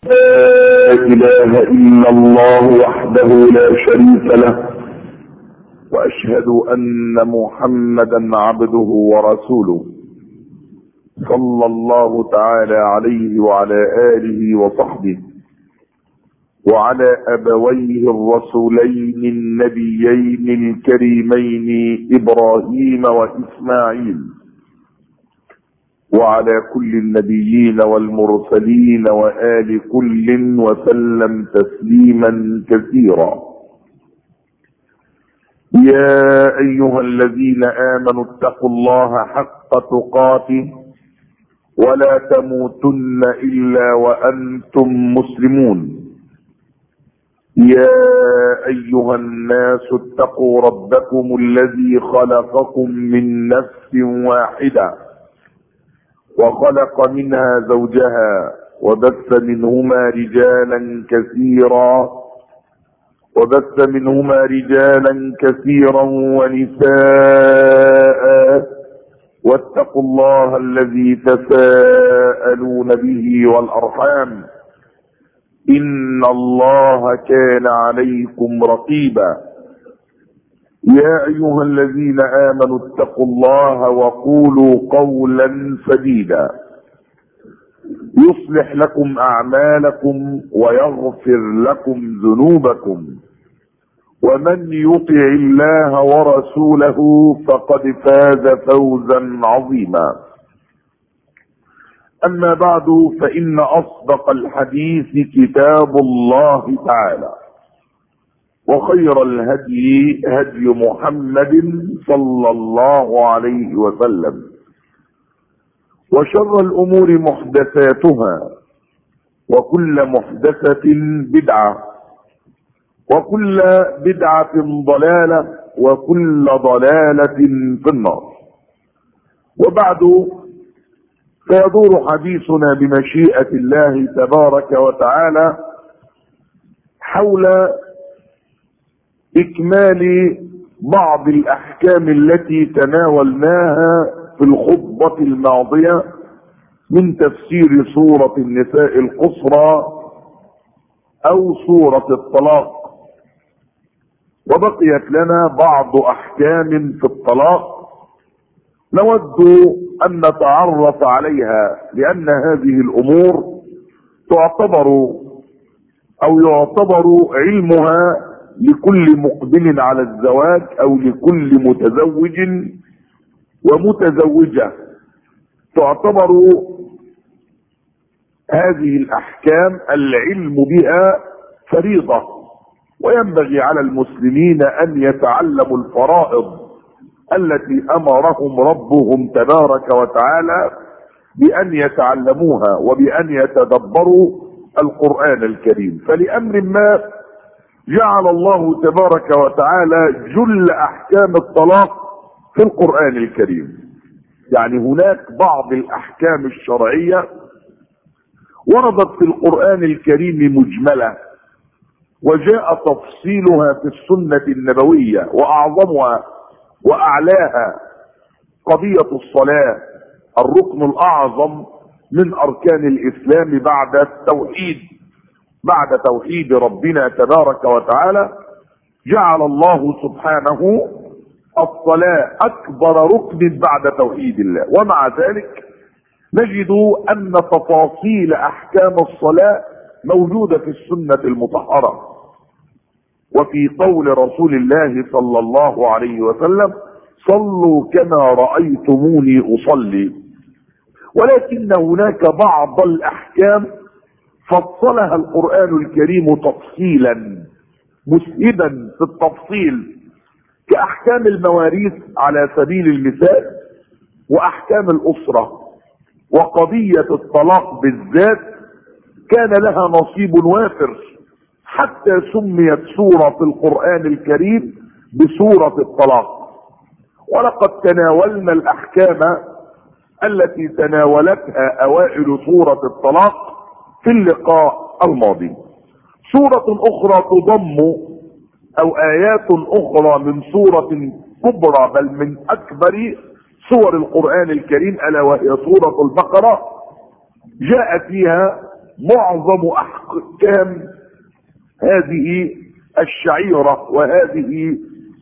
لا إله إلا الله وحده لا شريك له، وأشهد أن محمدا عبده ورسوله، صلى الله تعالى عليه وعلى آله وصحبه وعلى أبويه الرسولين النبيين الكريمين إبراهيم وإسماعيل، وعلى كل النبيين والمرسلين وآل كل وسلم تسليما كثيرا. يا أيها الذين آمنوا اتقوا الله حق تقاته ولا تموتن إلا وأنتم مسلمون. يا أيها الناس اتقوا ربكم الذي خلقكم من نفس واحدة وخلق منها زوجها وبث منهما رجالا كثيرا ونساء، واتقوا الله الذي تساءلون به والأرحام، إن الله كان عليكم رقيبا. يا أيها الذين آمنوا اتقوا الله وقولوا قولا سديدا يصلح لكم أعمالكم ويغفر لكم ذنوبكم، ومن يطع الله ورسوله فقد فاز فوزا عظيما. أما بعد، فإن أصدق الحديث كتاب الله تعالى، وخير الهدي هدي محمد صلى الله عليه وسلم، وشر الأمور محدثاتها، وكل محدثة بدعة، وكل بدعة ضلالة، وكل ضلالة في النار. وبعد، فيدور حديثنا بمشيئة الله تبارك وتعالى حول إكمال بعض الأحكام التي تناولناها في الخطبة الماضية من تفسير سورة النساء القصرى أو سورة الطلاق، وبقيت لنا بعض أحكام في الطلاق نود أن نتعرف عليها، لأن هذه الأمور يعتبر علمها لكل مقبل على الزواج أو لكل متزوج ومتزوجة. تعتبر هذه الأحكام العلم بها فريضة، وينبغي على المسلمين أن يتعلموا الفرائض التي أمرهم ربهم تبارك وتعالى بأن يتعلموها وبأن يتدبروا القرآن الكريم. فلأمر ما جعل الله تبارك وتعالى جل أحكام الطلاق في القرآن الكريم. يعني هناك بعض الأحكام الشرعية وردت في القرآن الكريم مجملة، وجاء تفصيلها في السنة النبوية، وأعظمها وأعلاها قضية الصلاة، الركن الأعظم من أركان الإسلام بعد توحيد ربنا تبارك وتعالى. جعل الله سبحانه الصلاة أكبر ركن بعد توحيد الله، ومع ذلك نجد أن تفاصيل أحكام الصلاة موجودة في السنة المطهرة، وفي قول رسول الله صلى الله عليه وسلم: صلوا كما رأيتموني أصلي. ولكن هناك بعض الأحكام فصلها القرآن الكريم تفصيلا مسهبا في التفصيل، كأحكام المواريث على سبيل المثال، وأحكام الأسرة، وقضية الطلاق بالذات كان لها نصيب وافر، حتى سميت سورة القرآن الكريم بسورة الطلاق. ولقد تناولنا الأحكام التي تناولتها أوائل سورة الطلاق في اللقاء الماضي. سورة أخرى تضم أو آيات أخرى من سورة كبرى بل من أكبر سور القرآن الكريم، ألا وهي سورة البقرة، جاء فيها معظم احكام هذه الشعيرة وهذه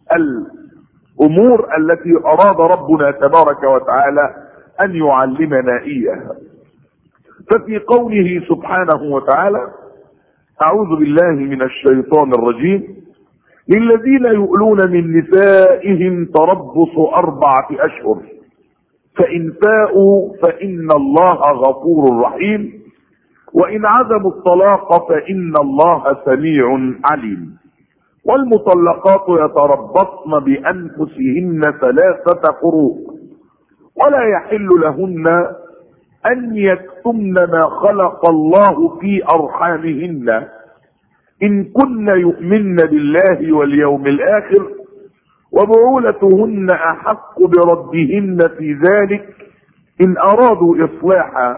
الامور التي اراد ربنا تبارك وتعالى ان يعلمنا اياها. ففي قوله سبحانه وتعالى: اعوذ بالله من الشيطان الرجيم: للذين يؤلون من نسائهم تربص 4 أشهر فإن فاءوا فإن الله غفور رحيم وإن عزموا الطلاق فإن الله سميع عليم. والمطلقات يتربصن بأنفسهن 3 قروء ولا يحل لهن أن يكتمن ما خلق الله في أرحامهن إن كن يؤمن بالله واليوم الآخر وبعولتهن أحق بردهن في ذلك إن أرادوا إصلاحا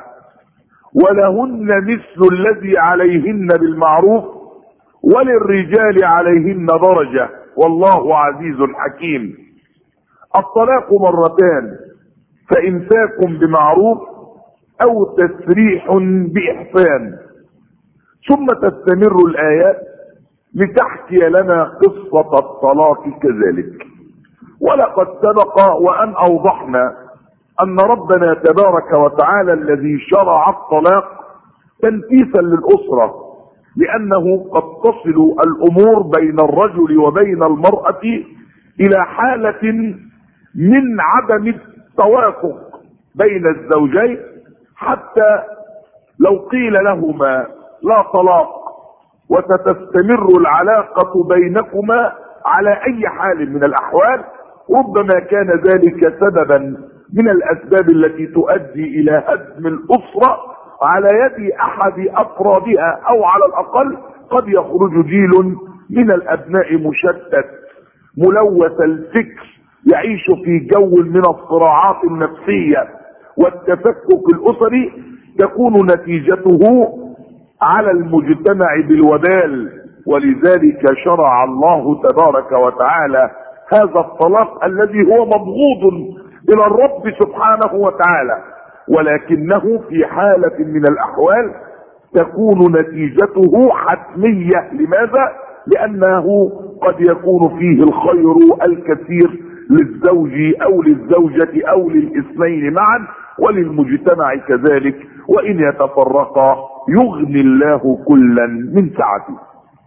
ولهن مثل الذي عليهن بالمعروف وللرجال عليهن درجة والله عزيز حكيم. الطلاق 2 مرتان، فإمساك بمعروف أو تسريح بإحسان. ثم تستمر الآيات لتحكي لنا قصة الطلاق كذلك. ولقد سبق وأن أوضحنا أن ربنا تبارك وتعالى الذي شرع الطلاق تنفيسا للأسرة، لأنه قد تصل الأمور بين الرجل وبين المرأة إلى حالة من عدم التوافق بين الزوجين، حتى لو قيل لهما لا طلاق وستستمر العلاقة بينكما على أي حال من الأحوال، ربما كان ذلك سببا من الأسباب التي تؤدي إلى هدم الأسرة على يد أحد أفرادها، أو على الأقل قد يخرج جيل من الأبناء مشتت ملوث الفكر يعيش في جو من الصراعات النفسية والتفكك الأسري، تكون نتيجته على المجتمع بالوبال. ولذلك شرع الله تبارك وتعالى هذا الطلاق الذي هو مبغوض إلى الرب سبحانه وتعالى، ولكنه في حالة من الأحوال تكون نتيجته حتمية. لماذا؟ لأنه قد يكون فيه الخير الكثير للزوج أو للزوجة أو للاثنين معا وللمجتمع كذلك، وإن يتفرقا يغني الله كلا من سعته.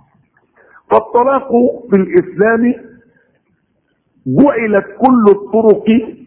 فالطلاق في الإسلام جعلت كل الطرق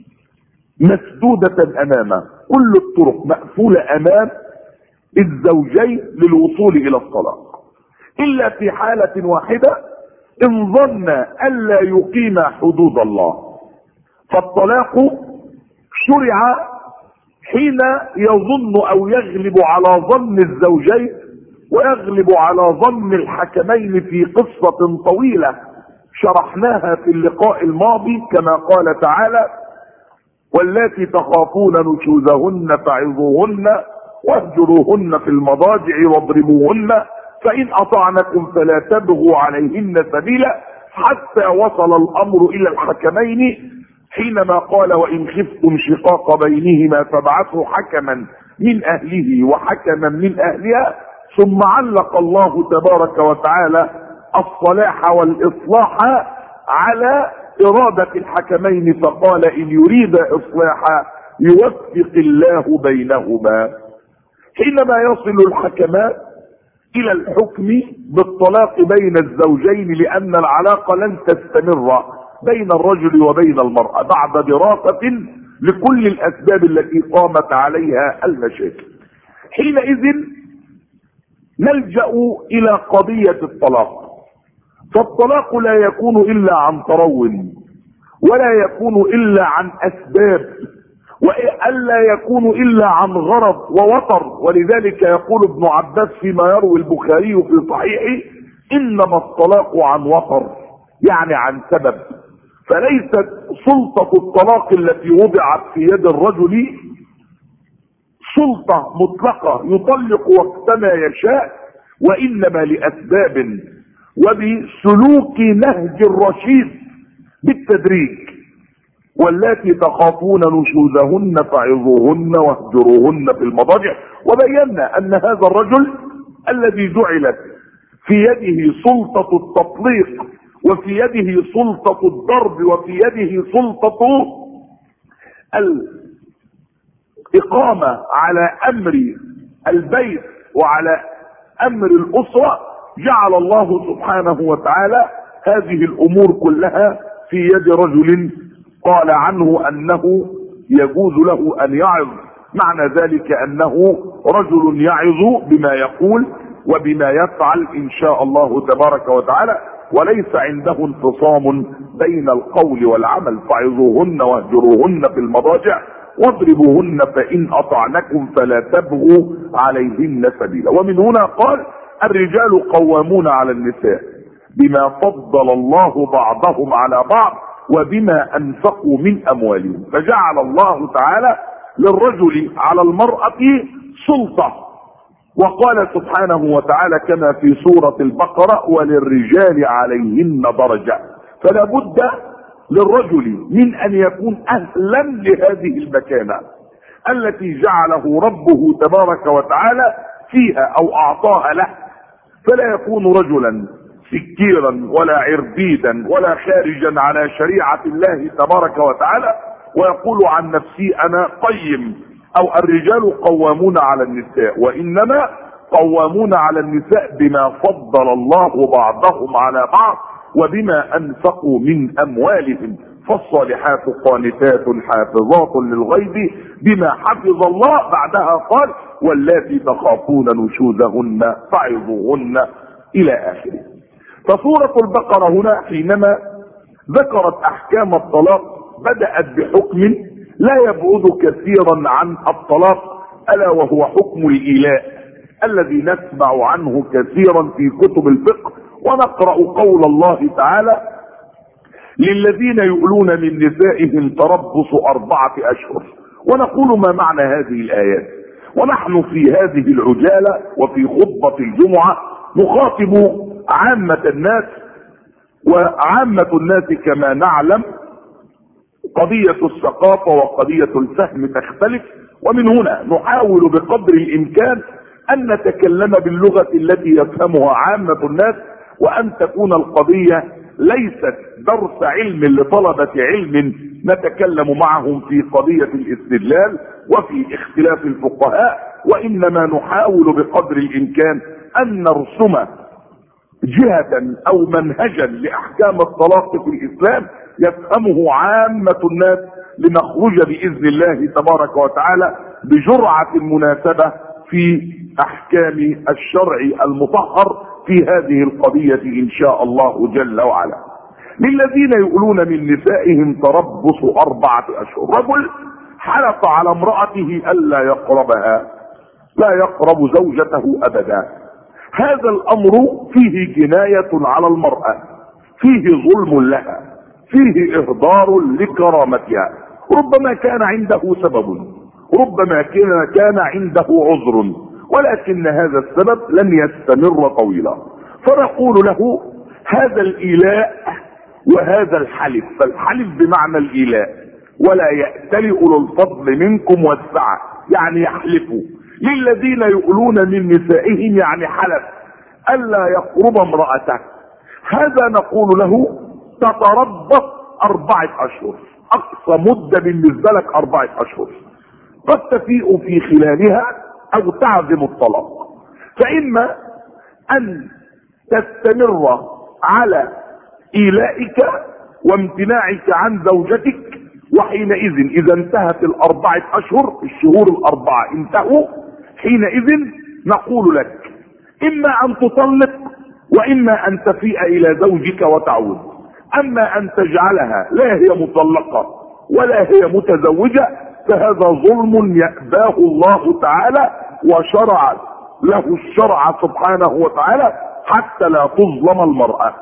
مسدودة أمامه، كل الطرق مقفولة أمام الزوجين للوصول إلى الطلاق، إلا في حالة واحدة: إن ظن ألا يقيم حدود الله. فالطلاق شرع حين يظن أو يغلب على ظن الزوجين ويغلب على ظن الحكمين في قصة طويلة شرحناها في اللقاء الماضي، كما قال تعالى: واللاتي تخافون نشوزهن فعظوهن واهجروهن في المضاجع واضربوهن فإن أطعنكم فلا تبغوا عليهن سبيلا، حتى وصل الأمر إلى الحكمين حينما قال: وإن خفتم شقاق بينهما فابعثوا حكما من أهله وحكما من أهلها. ثم علق الله تبارك وتعالى الصلاح والإصلاح على إرادة الحكمين، فقال: إن يريد إصلاحا يوفق الله بينهما. حينما يصل الحكمان إلى الحكم بالطلاق بين الزوجين، لأن العلاقة لن تستمر بين الرجل وبين المرأة بعد دراسة لكل الأسباب التي قامت عليها المشاكل، حينئذ نلجأ إلى قضية الطلاق. فالطلاق لا يكون إلا عن ترو، ولا يكون إلا عن أسباب، وألا يكون إلا عن غرض ووطر. ولذلك يقول ابن عباس فيما يروي البخاري في صحيحه: إنما الطلاق عن وطر، يعني عن سبب. فليست سلطة الطلاق التي وضعت في يد الرجل سلطة مطلقة يطلق وقتما يشاء، وإنما لأسباب وبسلوك نهج الرشيد بالتدريج. واللاتي تخافون نشوزهن فعظوهن واهجروهن في المضاجع. وبينا ان هذا الرجل الذي جعلت في يده سلطة التطليق وفي يده سلطة الضرب وفي يده سلطة الإقامة على أمر البيت وعلى أمر الأسرة، جعل الله سبحانه وتعالى هذه الأمور كلها في يد رجل قال عنه أنه يجوز له أن يعظ. معنى ذلك أنه رجل يعظ بما يقول وبما يفعل إن شاء الله تبارك وتعالى، وليس عنده انفصام بين القول والعمل. فعظوهن واهجروهن في المضاجع واضربوهن فإن أطعنكم فلا تبغوا عليهن سبيلا. ومن هنا قال الرجال قوامون على النساء بما فضل الله بعضهم على بعض وبما أنفقوا من أموالهم. فجعل الله تعالى للرجل على المرأة سلطة، وقال سبحانه وتعالى كما في سورة البقرة وللرجال عليهن درجة. فلا بد للرجل من أن يكون أهلا لهذه المكانة التي جعله ربه تبارك وتعالى فيها أو أعطاها له، فلا يكون رجلا سكيرا ولا عربيدا ولا خارجا على شريعة الله تبارك وتعالى ويقول عن نفسي أنا قيم أو الرجال قوامون على النساء، وإنما قوامون على النساء بما فضل الله بعضهم على بعض وبما أنفقوا من أموالهم. فالصالحات قانتات حافظات للغيب بما حفظ الله. بعدها قال واللاتي تخافون نشوزهن فعظوهن إلى آخره. فسورة البقرة هنا حينما ذكرت أحكام الطلاق بدأت بحكم لا يبعد كثيرا عن الطلاق، ألا وهو حكم الإيلاء الذي نسمع عنه كثيرا في كتب الفقه، ونقرأ قول الله تعالى للذين يؤلون من نسائهم تربص 4 أشهر. ونقول ما معنى هذه الآيات؟ ونحن في هذه العجالة وفي خطبة الجمعة نخاطب عامة الناس، وعامة الناس كما نعلم قضية الثقافة وقضية الفهم تختلف، ومن هنا نحاول بقدر الإمكان أن نتكلم باللغة التي يفهمها عامة الناس، وأن تكون القضية ليست درس علم لطلبة علم نتكلم معهم في قضية الاستدلال وفي اختلاف الفقهاء، وإنما نحاول بقدر الإمكان أن نرسم جهة أو منهجا لأحكام الطلاق في الإسلام يفهمه عامة الناس، لنخرج بإذن الله تبارك وتعالى بجرعة مناسبة في أحكام الشرع المطهر في هذه القضية إن شاء الله جل وعلا. للذين يؤلون من نسائهم تربص 4 أشهر. رجل حلف على امرأته ألا يقربها، لا يقرب زوجته أبدا. هذا الأمر فيه جناية على المرأة، فيه ظلم لها، فيه إهدار لكرامتها. ربما كان عنده سبب، ربما كان عنده عذر، ولكن هذا السبب لن يستمر طويلا. فنقول له هذا الإيلاء وهذا الحلف، فالحلف بمعنى الإيلاء، ولا يأتل أولو الفضل منكم والسعة، يعني يحلفوا. للذين يؤلون من نسائهم يعني حلف ألا يقرب امرأته. هذا نقول له تتربص 4 أشهر، أقصى مدة بالنسبة لك 4 أشهر، قد تفيء في خلالها أو تعزم الطلاق. فإما أن تستمر على إيلائك وامتناعك عن زوجتك، وحينئذ إذا انتهت 4 أشهر، الشهور 4 انتهوا، حينئذ نقول لك إما أن تطلق وإما أن تفيء إلى زوجك وتعود. أما أن تجعلها لا هي مطلقة ولا هي متزوجة فهذا ظلم يأباه الله تعالى، وشرع له الشرع سبحانه وتعالى حتى لا تظلم المرأة.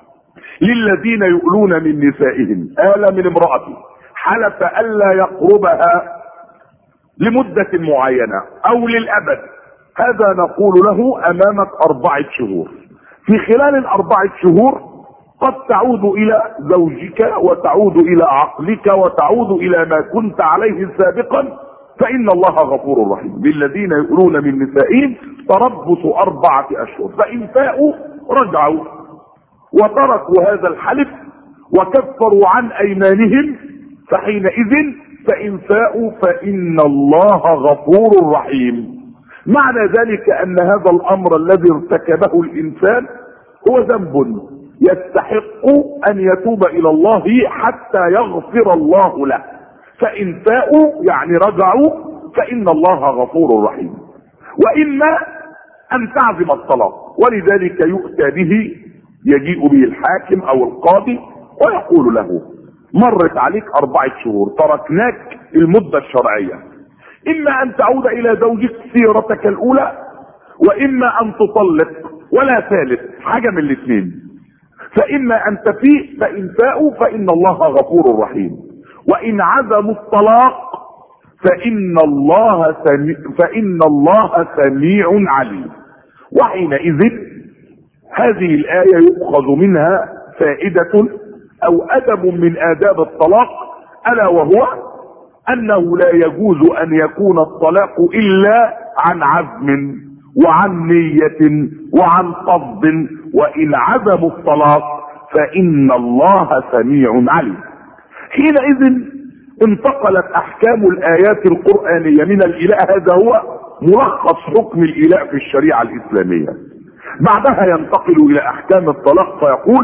للذين يؤلون من نسائهم، آل من امرأته، حلف ألا يقربها لمدة معينة أو للأبد، هذا نقول له أمامك 4 شهور. في خلال ال4 شهور قد تعود الى زوجك وتعود الى عقلك وتعود الى ما كنت عليه سابقا، فان الله غفور رحيم. للذين يؤلون من نسائهم تربص 4 أشهر، فان فاءوا رجعوا وتركوا هذا الحلف وكفروا عن ايمانهم فحينئذ فان فاءوا فان الله غفور رحيم. معنى ذلك ان هذا الامر الذي ارتكبه الانسان هو ذنب يستحق ان يتوب الى الله حتى يغفر الله له، فان فاءوا يعني رجعوا فان الله غفور رحيم. واما ان تعزم الطلاق، ولذلك يؤتى به، يجيء به الحاكم او القاضي ويقول له مرت عليك 4 شهور، تركناك المدة الشرعية، اما ان تعود الى زوجك سيرتك الاولى، واما ان تطلق، ولا ثالث حاجة من الاثنين. فاما ان تفيء، فان فاءوا فان الله غفور رحيم. وان عزموا الطلاق فان الله سميع عليم. وحينئذ هذه الآية يؤخذ منها فائدة او ادب من آداب الطلاق، الا وهو انه لا يجوز ان يكون الطلاق الا عن عزم وعن نية وعن قصد، وان عزموا الطلاق فان الله سميع عليم. حينئذ انتقلت احكام الايات القرآنية من الإلاء، هذا هو ملخص حكم الإلاء في الشريعة الإسلامية. بعدها ينتقل الى احكام الطلاق فيقول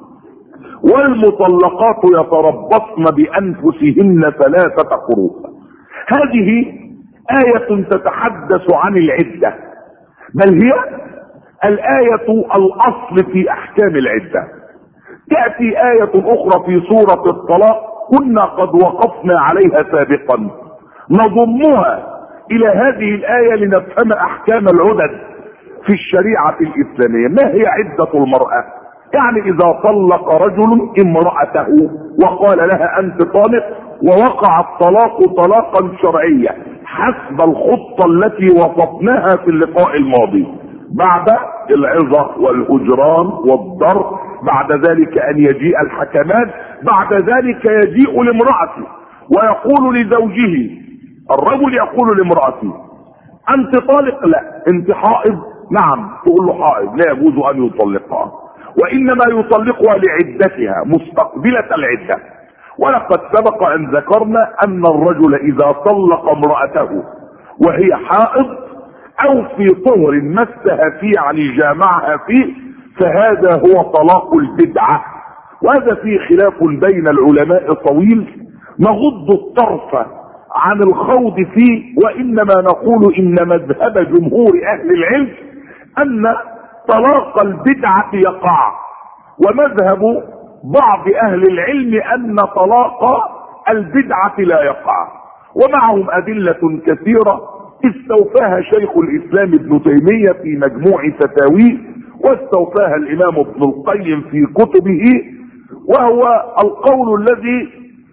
والمطلقات يتربصن بانفسهن 3 قروء. هذه آية تتحدث عن العدة، بل هي الآية الأصل في أحكام العدة. تأتي آية أخرى في سورة الطلاق كنا قد وقفنا عليها سابقا، نضمها إلى هذه الآية لنفهم أحكام العدد في الشريعة الإسلامية. ما هي عدة المرأة؟ يعني إذا طلق رجل امرأته وقال لها أنت طالق، ووقع الطلاق طلاقا شرعيا حسب الخطة التي وصفناها في اللقاء الماضي، بعد العظة والهجران والضرب، بعد ذلك أن يجيء الحكمان، بعد ذلك يجيء لامرأته ويقول لزوجه، الرجل يقول لامرأته أنت طالق؟ لا. أنت حائض؟ نعم. تقول له حائض، لا يجوز أن يطلقها، وإنما يطلقها لعدتها مستقبلة العدة. ولقد سبق أن ذكرنا أن الرجل إذا طلق امرأته وهي حائض أو في طهر مسها فيه يعني جامعها فيه، فهذا هو طلاق البدعة. وهذا فيه خلاف بين العلماء طويل، نغض الطرف عن الخوض فيه، وإنما نقول إن مذهب جمهور أهل العلم أن طلاق البدعة يقع، ومذهب بعض أهل العلم أن طلاق البدعة لا يقع، ومعهم أدلة كثيرة استوفاها شيخ الإسلام ابن تيمية في مجموع فتاويه، واستوفاها الإمام ابن القيم في كتبه، وهو القول الذي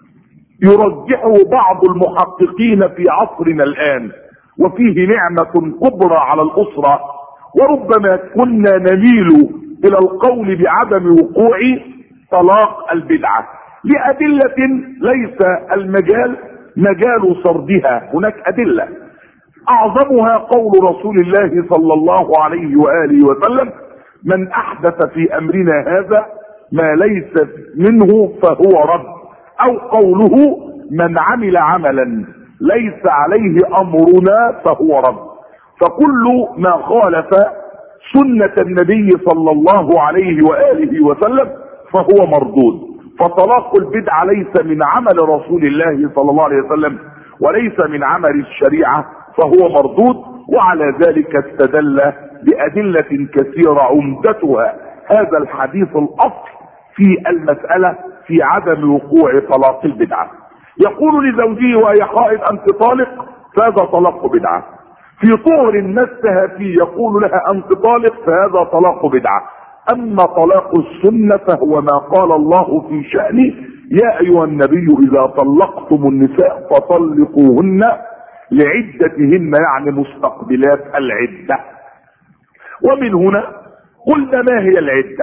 يرجحه بعض المحققين في عصرنا الآن، وفيه نعمة كبرى على الأسرة. وربما كنا نميل إلى القول بعدم وقوع طلاق البدعة لأدلة ليس المجال مجال سردها. هناك أدلة أعظمها قول رسول الله صلى الله عليه وآله وسلم من أحدث في أمرنا هذا ما ليس منه فهو رد، أو قوله من عمل عملا ليس عليه أمرنا فهو رد. فكل ما خالف سنة النبي صلى الله عليه وآله وسلم فهو مردود. فطلاق البدعة ليس من عمل رسول الله صلى الله عليه وسلم وليس من عمل الشريعة، فهو مردود. وعلى ذلك استدل بأدلة كثيرة عمدتها هذا الحديث الأصل في المسألة في عدم وقوع طلاق البدعة. يقول لزوجه وهي حائض أنت طالق، فهذا طلاق بدعة. في طهر مسها فيه يقول لها أنت طالق، فهذا طلاق بدعة. أما طلاق السنة فهو ما قال الله في شأنه يا أيها النبي إذا طلقتم النساء فطلقوهن لعدتهن، يعني مستقبلات العدة. ومن هنا قلنا ما هي العدة؟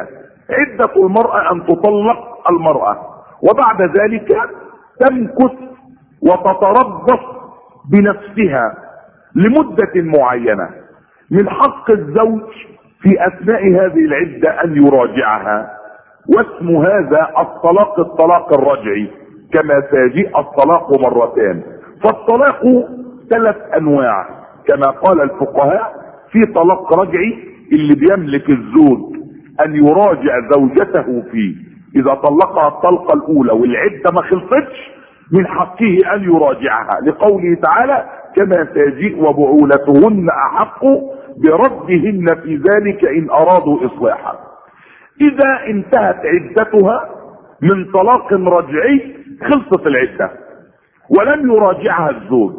عدة المرأة ان تطلق المرأة، وبعد ذلك تمكث وتتربص بنفسها لمدة معينة. من حق الزوج في اثناء هذه العدة ان يراجعها، واسم هذا الطلاق الرجعي، كما سيجيء الطلاق مرتان. فالطلاق 3 انواع كما قال الفقهاء. في طلاق رجعي اللي بيملك الزوج ان يراجع زوجته فيه اذا طلقها الطلقة الاولى والعدة ما خلصتش، من حقه ان يراجعها لقوله تعالى كما سيجيء وبعولتهن احق بردهن في ذلك ان ارادوا اصلاحا. اذا انتهت عدتها من طلاق رجعي خلصت العدة ولم يراجعها الزوج،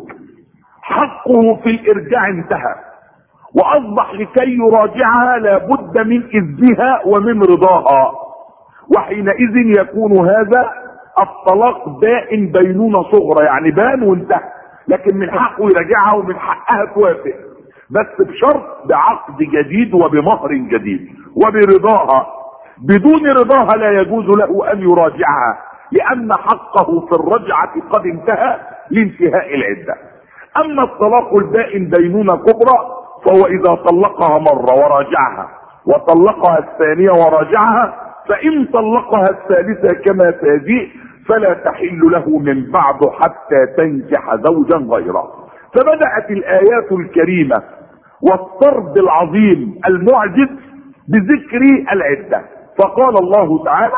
حقه في الارجاع انتهى، واصبح لكي يراجعها لابد من اذنها ومن رضاها، وحينئذ يكون هذا الطلاق بائن بينونة صغرى، يعني بان وانتهى، لكن من حقه يراجعها ومن حقها توافق، بس بشرط بعقد جديد وبمهر جديد وبرضاها. بدون رضاها لا يجوز له ان يراجعها، لان حقه في الرجعة قد انتهى لانتهاء العدة. اما الطلاق البائن بينونة كبرى فهو اذا طلقها مرة وراجعها وطلقها الثانية وراجعها، فان طلقها الثالثة كما سيجيء فلا تحل له من بعد حتى تنكح زوجا غيره. فبدأت الآيات الكريمة والطرد العظيم المعجز بذكر العدة، فقال الله تعالى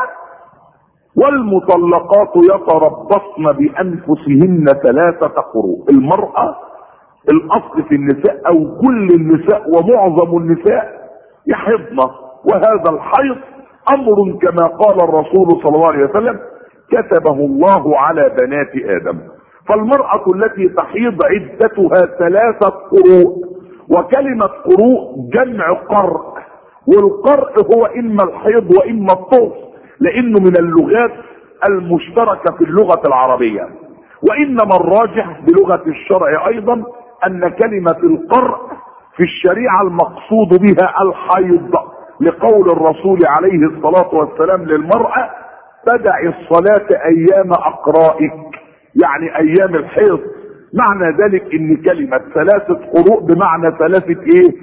والمطلقات يتربصن بأنفسهن 3 قروء. المرأة الأصل في النساء أو كل النساء ومعظم النساء يحضن، وهذا الحيض أمر كما قال الرسول صلى الله عليه وسلم كتبه الله على بنات آدم. فالمرأة التي تحيض عدتها 3 قروء، وكلمة قروء جمع قرء، والقرء هو إما الحيض وإما الطهر، لأنه من اللغات المشتركة في اللغة العربية. وإنما الراجح بلغة الشرع أيضا أن كلمة القرء في الشريعة المقصود بها الحيض، لقول الرسول عليه الصلاة والسلام للمرأة تدعي الصلاة أيام أقرائك، يعني أيام الحيض. معنى ذلك ان كلمة 3 قروء بمعنى 3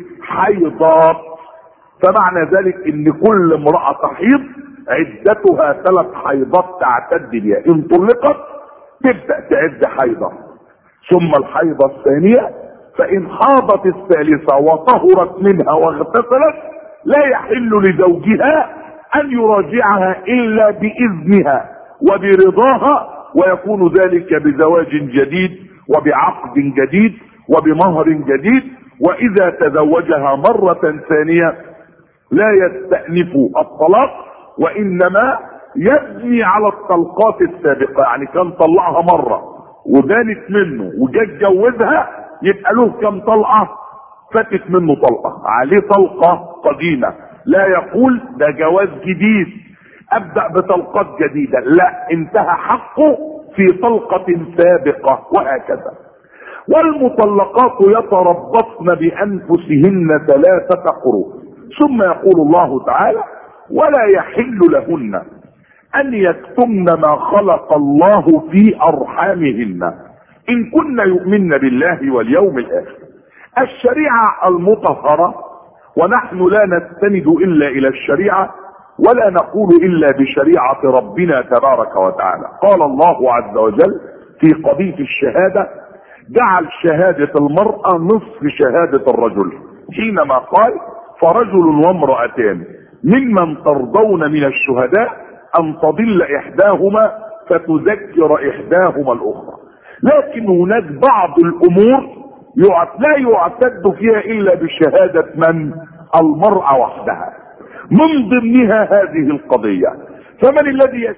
حيضات. فمعنى ذلك ان كل امرأة تحيض عدتها 3 حيضات تعتد بها، ان طلقت تبدأ تعد حيضة، ثم الحيضة الثانية، فان حاضت الثالثة وطهرت منها واغتسلت لا يحل لزوجها ان يراجعها الا باذنها وبرضاها، ويكون ذلك بزواج جديد وبعقد جديد وبمهر جديد. واذا تزوجها مرة ثانية لا يستأنف الطلاق، وانما يبني على الطلقات السابقة. يعني كان طلقها مرة وبانت منه وجا اتجوزها، يبقى له كم طلقة؟ فاتت منه طلقة، عليه طلقة قديمة. لا يقول ده جواز جديد ابدأ بطلقات جديدة، لا، انتهى حقه في طلقة سابقة، وهكذا. والمطلقات يتربصن بأنفسهن 3 قروء. ثم يقول الله تعالى ولا يحل لهن أن يكتمن ما خلق الله في أرحامهن إن كن يؤمن بالله واليوم الآخر. الشريعة المطهرة، ونحن لا نستند إلا إلى الشريعة ولا نقول إلا بشريعة ربنا تبارك وتعالى. قال الله عز وجل في قضية الشهادة جعل شهادة المرأة نصف شهادة الرجل، حينما قال فرجل وامرأتان ممن ترضون من الشهداء أن تضل إحداهما فتذكر إحداهما الأخرى. لكن هناك بعض الأمور لا يعتد فيها إلا بشهادة من؟ المرأة وحدها، من ضمنها هذه القضية. فمن الذي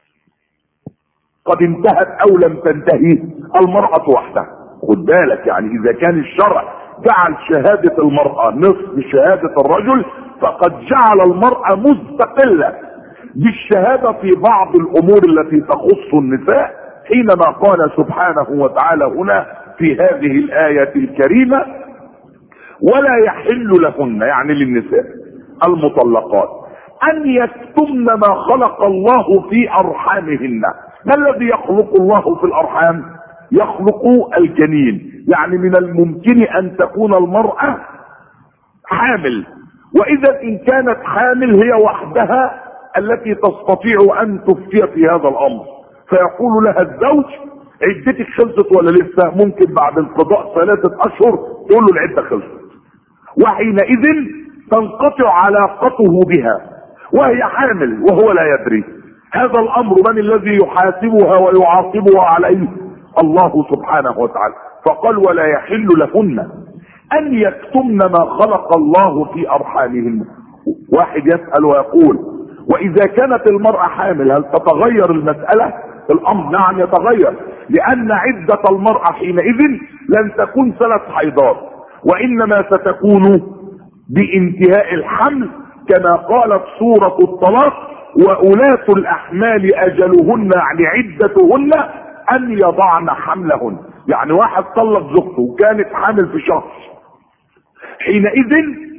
قد انتهت او لم تنتهي؟ المرأة وحدها. خد بالك، يعني اذا كان الشرع جعل شهادة المرأة نصف شهادة الرجل، فقد جعل المرأة مستقلة بالشهادة في بعض الامور التي تخص النساء، حينما قال سبحانه وتعالى هنا في هذه الآية الكريمة ولا يحل لهن، يعني للنساء المطلقات، ان يكتمن ما خلق الله في ارحامهن. ما الذي يخلق الله في الارحام؟ يخلق الجنين. يعني من الممكن ان تكون المرأة حامل، واذا ان كانت حامل هي وحدها التي تستطيع ان تفتي في هذا الامر، فيقول لها الزوج عدتك خلصت ولا لسه؟ ممكن بعد انقضاء 3 اشهر تقول له العدة خلصت، وحينئذ تنقطع علاقته بها وهي حامل وهو لا يدري. هذا الامر من الذي يحاسبها ويعاقبها عليه؟ الله سبحانه وتعالى. فقال ولا يحل لهن ان يكتمن ما خلق الله في ارحامهن. واحد يسأل ويقول واذا كانت المرأة حامل هل تتغير المسألة؟ الامر نعم يتغير، لان عدة المرأة حينئذ لن تكون 3 حيضات، وانما ستكون بانتهاء الحمل، كما قالت سورة الطلاق وأولاة الأحمال أجلهن، يعني عدتهن أن يضعن حملهن. يعني واحد طلق زوجته وكانت حامل في شهر، حينئذ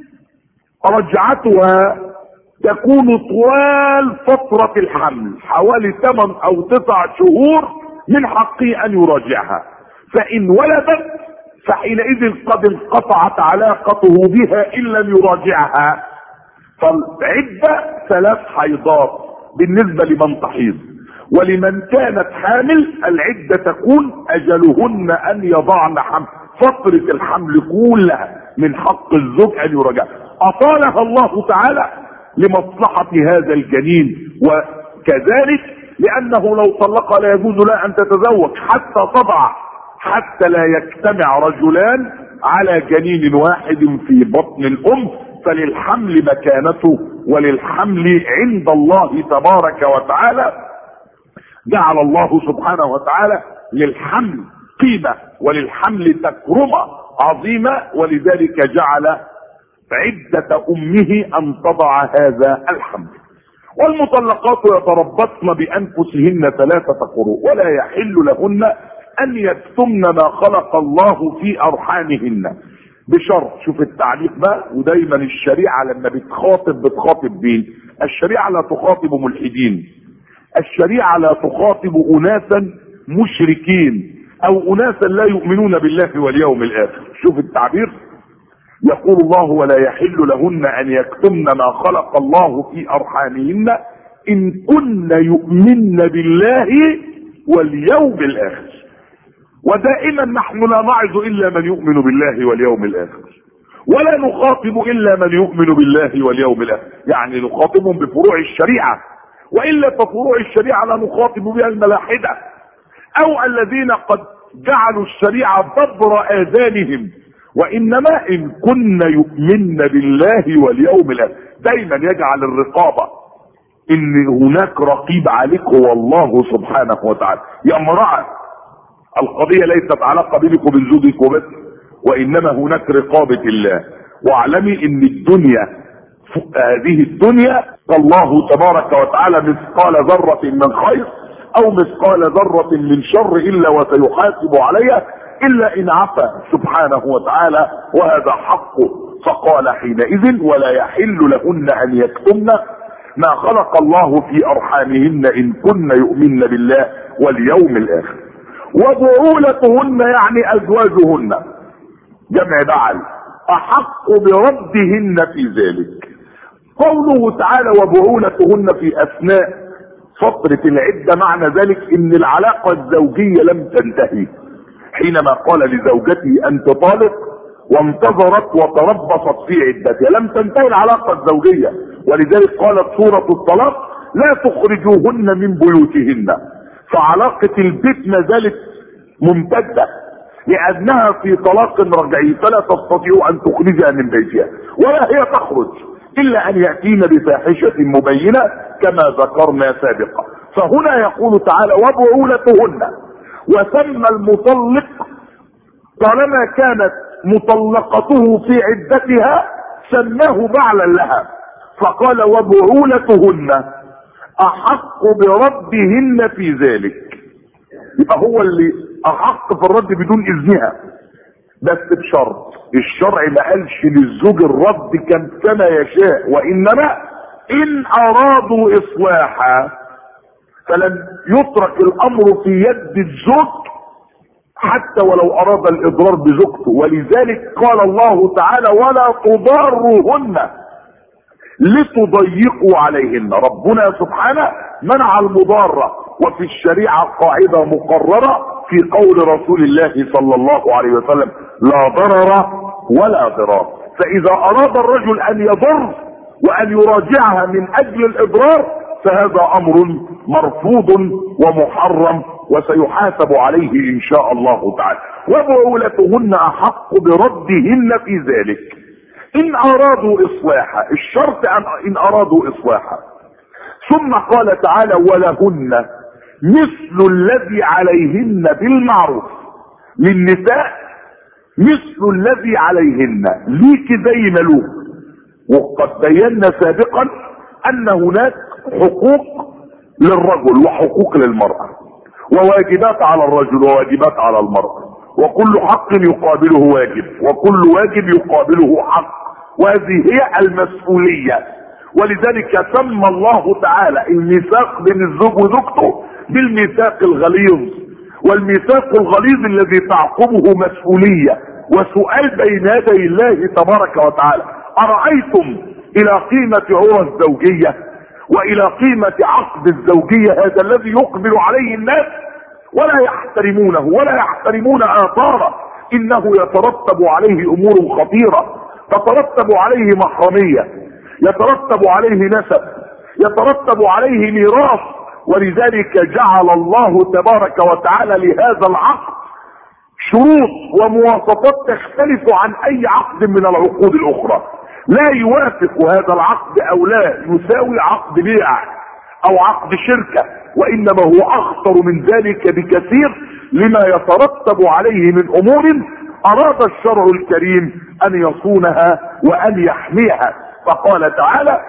رجعتها تكون طوال فترة الحمل حوالي 8 أو 9 شهور من حقه أن يراجعها. فإن ولدت فحينئذ قد انقطعت علاقته بها إن لم يراجعها. فالعدة 3 حيضات بالنسبة لمن تحيض، ولمن كانت حامل العدة تكون أجلهن أن يضعن حمل. فترة الحمل كلها من حق الزوج أن يراجع. أطالها الله تعالى لمصلحة هذا الجنين، وكذلك لأنه لو طلقها لا يجوز لها أن تتزوج حتى تضع، حتى لا يجتمع رجلان على جنين واحد في بطن الأم. فللحمل مكانته، وللحمل عند الله تبارك وتعالى جعل الله سبحانه وتعالى للحمل قيمة وللحمل تكرمة عظيمة، ولذلك جعل عدة أمه أن تضع هذا الحمل. والمطلقات يتربصن بأنفسهن 3 قروء، ولا يحل لهن أن يكتمن ما خلق الله في أرحامهن بشرط. شوف التعليق بقى، ودايما الشريعة لما بتخاطب مين؟ الشريعة لا تخاطب ملحدين، الشريعة لا تخاطب أناسا مشركين أو أناسا لا يؤمنون بالله واليوم الآخر. شوف التعبير، يقول الله ولا يحل لهن أن يكتمن ما خلق الله في أرحامهن إن كن يؤمن بالله واليوم الآخر. ودائما نحن لا نعظ إلا من يؤمن بالله واليوم الآخر، ولا نخاطب إلا من يؤمن بالله واليوم الآخر، يعني نخاطبهم بفروع الشريعة، وإلا ففروع الشريعة لا نخاطب بها الملاحدة أو الذين قد جعلوا الشريعة ضبر آذانهم. وإنما إن كن يؤمن بالله واليوم الآخر، دايما يجعل الرقابة إن هناك رقيب عليك هو الله سبحانه وتعالى. يا امرأة، القضية ليست علاقة بينك وبين زوجك وبس، وإنما هناك رقابة الله. واعلمي إن الدنيا، هذه الدنيا الله تبارك وتعالى مثقال ذرة من خير أو مثقال ذرة من شر إلا وسيحاسب عليها، إلا إن عفا سبحانه وتعالى، وهذا حقه. فقال حينئذ ولا يحل لهن أن يكتمن ما خلق الله في أرحامهن إن كن يؤمن بالله واليوم الآخر. وبعولتهن يعني أزواجهن جمع بعل أحق بردهن في ذلك. قوله تعالى وبعولتهن في أثناء فترة العدة، معنى ذلك إن العلاقة الزوجية لم تنتهي. حينما قال لزوجته أنت طالق وانتظرت وتربصت في عدتها، لم تنتهي العلاقة الزوجية، ولذلك قالت سورة الطلاق لا تخرجوهن من بيوتهن. فعلاقة البيت ما زالت ممتدة لأنها في طلاق رجعي، فلا تستطيع أن تخرجها من بيتها ولا هي تخرج إلا أن يأتين بفاحشة مبينة كما ذكرنا سابقا. فهنا يقول تعالى وبعولتهن، وسمى المطلق طالما كانت مطلقته في عدتها سماه بعلا لها، فقال وبعولتهن أحق بردهن في ذلك. يبقى هو اللي أحق في الرد بدون إذنها، بس بشرط. الشرع ما قالش للزوج الرد كما يشاء، وإنما ان ارادوا اصلاحا، فلن يترك الامر في يد الزوج حتى ولو اراد الاضرار بزوجته. ولذلك قال الله تعالى ولا تضاروهن لتضيقوا عليهن. ربنا سبحانه منع المضارة، وفي الشريعة قاعدة مقررة في قول رسول الله صلى الله عليه وسلم لا ضرر ولا ضرار. فإذا أراد الرجل أن يضر وأن يراجعها من أجل الإضرار فهذا أمر مرفوض ومحرم وسيحاسب عليه إن شاء الله تعالى. وبعولتهن أحق بردهن في ذلك إن أرادوا إصلاحا. الشرط إن أرادوا إصلاحا. ثم قال تعالى ولهن مثل الذي عليهن بالمعروف. للنساء مثل الذي عليهن، ليك زي ما له. وقد بينا سابقا أن هناك حقوق للرجل وحقوق للمرأة، وواجبات على الرجل وواجبات على المرأة، وكل حق يقابله واجب وكل واجب يقابله حق، وهذه هي المسؤولية. ولذلك سمى الله تعالى الميثاق بين الزوج وزوجته بالميثاق الغليظ، والميثاق الغليظ الذي تعقبه مسؤولية وسؤال بين يدي الله تبارك وتعالى. أرأيتم إلى قيمة عرى الزوجية وإلى قيمة عقد الزوجية هذا الذي يقبل عليه الناس ولا يحترمونه ولا يحترمون آثاره، إنه يترتب عليه أمور خطيرة، تترتب عليه محرمية، يترتب عليه نسب، يترتب عليه ميراث. ولذلك جعل الله تبارك وتعالى لهذا العقد شروط ومواصفات تختلف عن أي عقد من العقود الأخرى. لا يوافق هذا العقد أو لا يساوي عقد بيع أو عقد شركة، وإنما هو أخطر من ذلك بكثير لما يترتب عليه من أمور أراد الشرع الكريم أن يصونها وأن يحميها. فقال تعالى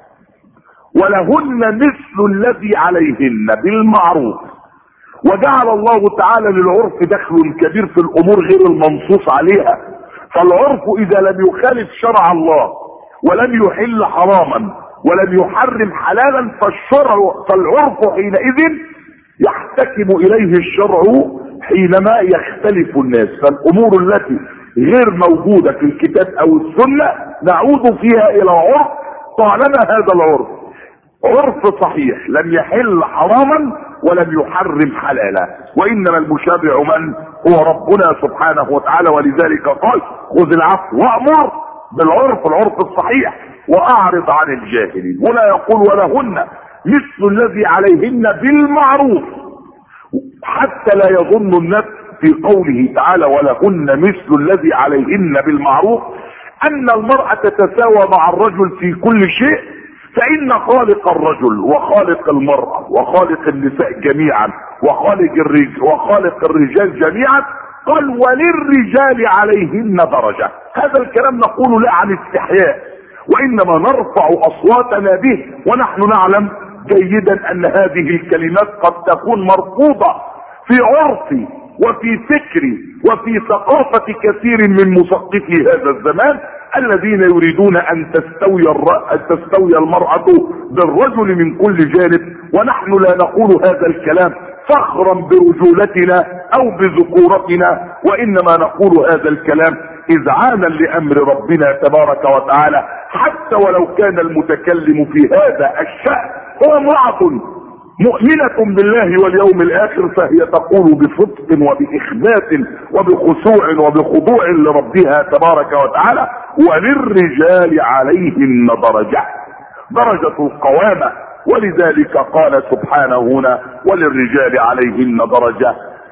ولهن مثل الذي عليهن بالمعروف. وجعل الله تعالى للعرف دخل كبير في الأمور غير المنصوص عليها. فالعرف إذا لم يخالف شرع الله ولم يحل حراما ولم يحرم حلالا فالعرف حينئذ يحتكم إليه الشرع حينما يختلف الناس. فالأمور التي غير موجودة في الكتاب أو السنة نعود فيها إلى عرف طالما هذا العرف عرف صحيح لم يحل حراما ولم يحرم حلالا، وإنما المشرع من هو ربنا سبحانه وتعالى. ولذلك قال خذ العفو وأمر بالعرف، العرف الصحيح، وأعرض عن الجاهلين. ولا يقول ولهن مثل الذي عليهن بالمعروف، حتى لا يظن الناس في قوله تعالى ولهن مثل الذي عليهن بالمعروف أن المرأة تتساوى مع الرجل في كل شيء. فإن خالق الرجل وخالق المرأة وخالق النساء جميعا وخالق الرجال جميعا قال وللرجال عليهن درجة. هذا الكلام نقول لا عن استحياء، وإنما نرفع أصواتنا به ونحن نعلم جيدا أن هذه الكلمات قد تكون مرفوضة في عرفي وفي فكري وفي ثقافة كثير من مثقفي هذا الزمان الذين يريدون أن تستوي المرأة بالرجل من كل جانب. ونحن لا نقول هذا الكلام فخرا برجولتنا أو بذكورتنا، وإنما نقول هذا الكلام إذعانا لأمر ربنا تبارك وتعالى. حتى ولو كان المتكلم في هذا الشأن هو امرأة مؤمنة بالله واليوم الآخر، فهي تقول بصدق وبإخبات وبخشوع وبخضوع لربها تبارك وتعالى وللرجال عليهن درجة القوامة. ولذلك قال سبحانه هنا وللرجال عليهن درجة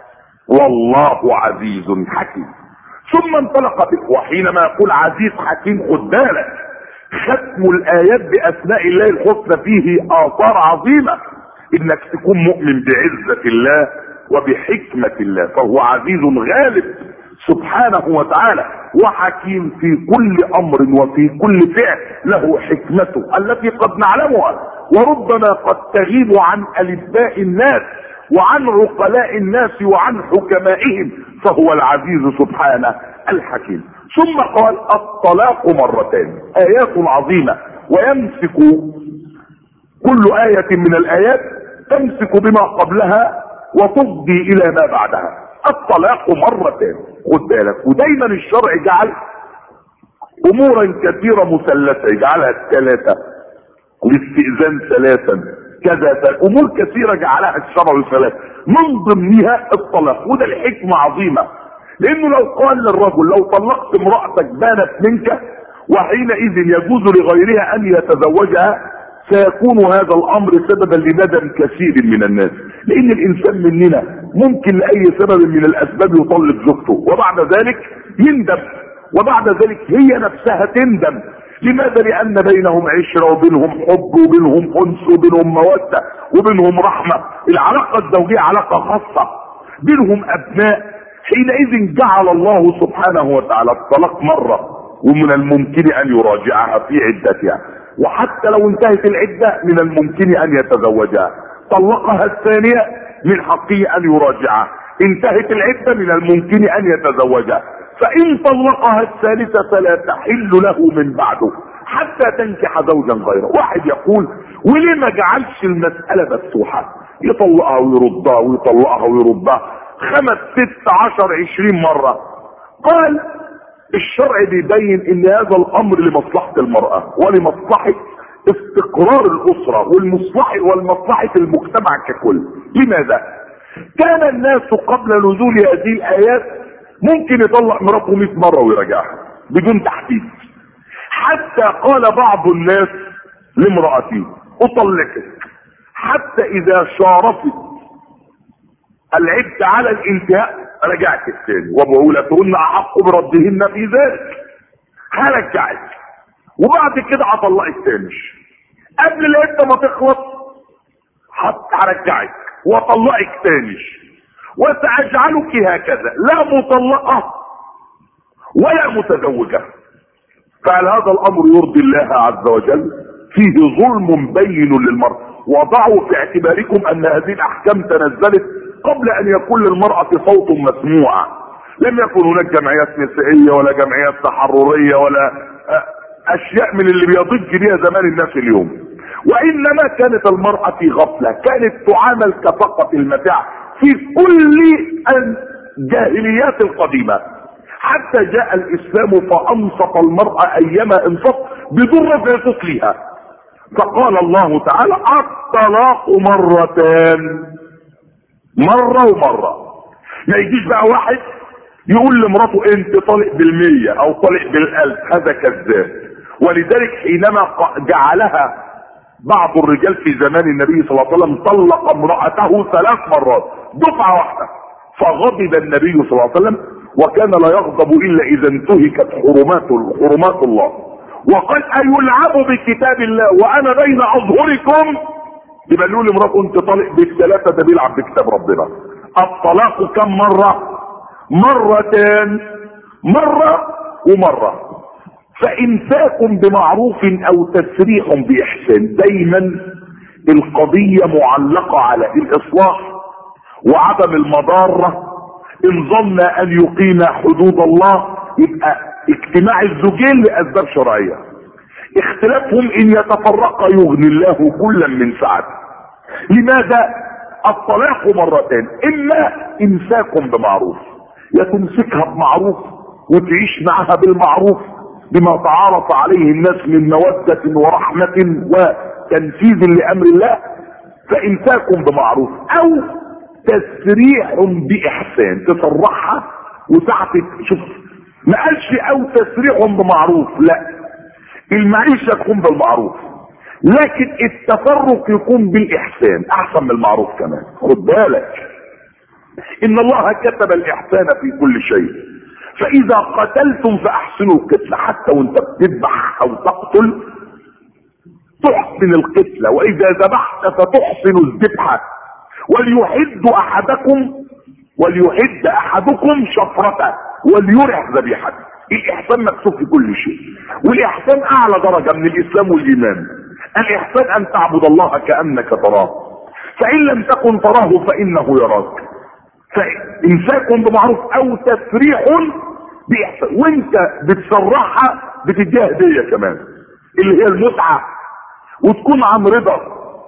والله عزيز حكيم. ثم انطلق به. وحينما يقول عزيز حكيم خد بالك ختم الآيات بأسماء الله الحسنى فيه آثار عظيمة، انك تكون مؤمن بعزة الله وبحكمة الله. فهو عزيز غالب سبحانه وتعالى وحكيم في كل امر وفي كل فعل له حكمته التي قد نعلمها وربما قد تغيب عن ألباء الناس وعن عقلاء الناس وعن حكمائهم، فهو العزيز سبحانه الحكيم. ثم قال الطلاق مرتين، آيات عظيمة. ويمسك كل آية من الآيات تمسك بما قبلها وتفضي إلى ما بعدها. الطلاق مرتين، خد بالك. ودايما الشرع جعل أمورا كثيرة مثلثة، يجعلها ثلاثة، الاستئذان ثلاثا، كذا أمور كثيرة جعلها الشرع ثلاثة، من ضمنها الطلاق. وده الحكمة عظيمة، لأنه لو قال للرجل لو طلقت امرأتك بانت منك، وحينئذ يجوز لغيرها أن يتزوجها، سيكون هذا الامر سببا لندم كثير من الناس. لان الانسان مننا ممكن لاي سبب من الاسباب يطلق زوجته وبعد ذلك يندم، وبعد ذلك هي نفسها تندم. لماذا؟ لان بينهم عشرة وبينهم حب وبينهم انس وبينهم مودة وبينهم رحمة. العلاقة الزوجية علاقة خاصة، بينهم ابناء. حينئذ جعل الله سبحانه وتعالى الطلاق مرة، ومن الممكن ان يراجعها في عدتها، وحتى لو انتهت العدة من الممكن ان يتزوجها. طلقها الثانية من حقه ان يراجعها، انتهت العدة من الممكن ان يتزوجها. فان طلقها الثالثة فلا تحل له من بعده حتى تنكح زوجا غيره. واحد يقول وليه ما جعلش المسألة مفتوحة، يطلقها ويردها ويطلقها ويردها 5 6 10 20 مرة. قال الشرع بيبين ان هذا الامر لمصلحة المرأة ولمصلحة استقرار الاسرة والمصلحة المجتمع ككل. لماذا؟ كان الناس قبل نزول هذه الايات ممكن يطلق مراته 100 مرة ويراجعها بدون تحديد، حتى قال بعض الناس لامرأتي اطلقك حتى اذا شارفت العدة على الانتهاء رجعت الثاني، وبعولتهن احق بردهن في ذلك. هرجعك وبعد كده هطلقك تاني، قبل العدة ما تخلص هرجعك واطلقك تاني، وسأجعلك هكذا لا مطلقة ولا متزوجة. فهل هذا الامر يرضي الله عز وجل؟ فيه ظلم بين للمرأة. وضعوا في اعتباركم ان هذه الاحكام تنزلت قبل ان يكون للمرأة صوت مسموع. لم يكن هناك جمعيات نسائية ولا جمعيات تحررية ولا اشياء من اللي بيضج بها زمان الناس اليوم، وانما كانت المرأة في غفلة، كانت تعامل كفقة المتاع في كل الجاهليات القديمة، حتى جاء الاسلام فانصف المرأة ايما انصف بدون رفع طفلها. فقال الله تعالى الطلاق مرتان، مرة ومرة. ما يجيش بقى واحد يقول لمراته انت طالق بال100 او طالق بال1000، هذا كذاب. ولذلك حينما جعلها بعض الرجال في زمان النبي صلى الله عليه وسلم طلق امرأته 3 مرات دفعة واحدة، فغضب النبي صلى الله عليه وسلم، وكان لا يغضب الا اذا انتهكت حرمات الله، وقال ايلعب بكتاب الله وانا بين اظهركم. يبقى له لمراته انت طالق بال3 ده بيلعب بكتاب ربنا. الطلاق كم مرة؟ مرتان، مرة ومرة. فامساك بمعروف او تسريح باحسان. دايما القضية معلقة على الاصلاح وعدم المضارة. ان ظن ان يقيم حدود الله يبقى اجتماع الزوجين لاسباب شرعية، اختلافهم ان يتفرقا يغني الله كلا من سعته. لماذا؟ الطلاق مرتين، اما امساك بمعروف، يا تمسكها بمعروف وتعيش معها بالمعروف بما تعارف عليه الناس من مودة ورحمة وتنفيذ لامر الله، فامساك بمعروف، او تسريح باحسان، تسرحها وساعة شوف ما قالش او تسريح بمعروف، لا، المعيشة تكون بالمعروف، لكن التفرق يكون بالاحسان احسن من المعروف كمان. خد بالك ان الله كتب الاحسان في كل شيء، فاذا قتلتم فاحسنوا القتل. حتى وانت بتذبح او تقتل تحسن القتل، واذا ذبحت فتحسن الذبحة. وليحد احدكم شفرته وليرح ذبيحته. الاحسان مكتوب في كل شيء، والاحسان اعلى درجة من الاسلام والايمان. الاحسان ان تعبد الله كأنك تراه، فان لم تكن تراه فانه يراك. فامساك بمعروف او تسريح باحسان، وانت بتسرحها بتديها هدية كمان اللي هي المتعة، وتكون عن رضا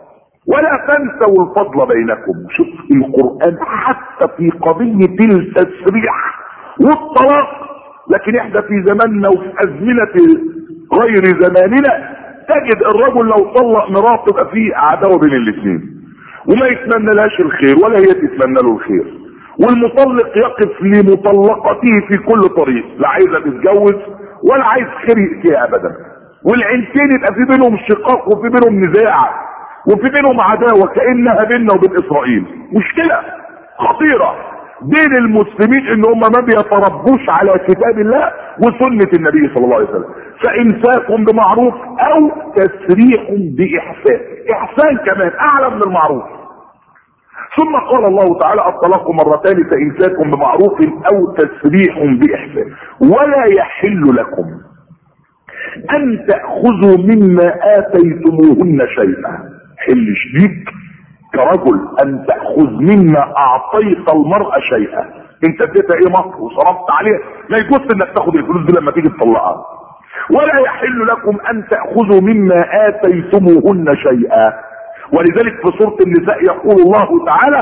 ولا تنسوا الفضل بينكم. شوف القرآن حتى في قضية التسريح والطلاق، لكن احنا في زماننا وفي أزمنة غير زماننا تجد الرجل لو طلق مراته يبقى فيه عداوة بين الاثنين، وما يتمنى لهاش الخير ولا هي تتمنى له الخير، والمطلق يقف لمطلقته في كل طريق، لا عايزة تتجوز ولا عايز خير يأتيها ابدا، والعينتين يبقى في بينهم شقاق وفي بينهم نزاع وفي بينهم عداوة كأنها بيننا وبين اسرائيل. مشكلة خطيرة بين المسلمين ان هم ما بيتربوش على كتاب الله وسنة النبي صلى الله عليه وسلم. فامساك بمعروف او تسريح باحسان، احسان كمان اعلى من المعروف. ثم قال الله تعالى الطلاق مرتان فامساك بمعروف او تسريح باحسان. ولا يحل لكم ان تأخذوا مما اتيتموهن شيئا. حلش ليك كرجل ان تأخذ مما اعطيت المرأة شيئا. انت اديتها ايه مصر وصرفت عليها، ما يجوز انك تاخد الفلوس دي لما تيجي تطلقها. ولا يحل لكم ان تأخذوا مما اتيتموهن شيئا. ولذلك في سورة النساء يقول الله تعالى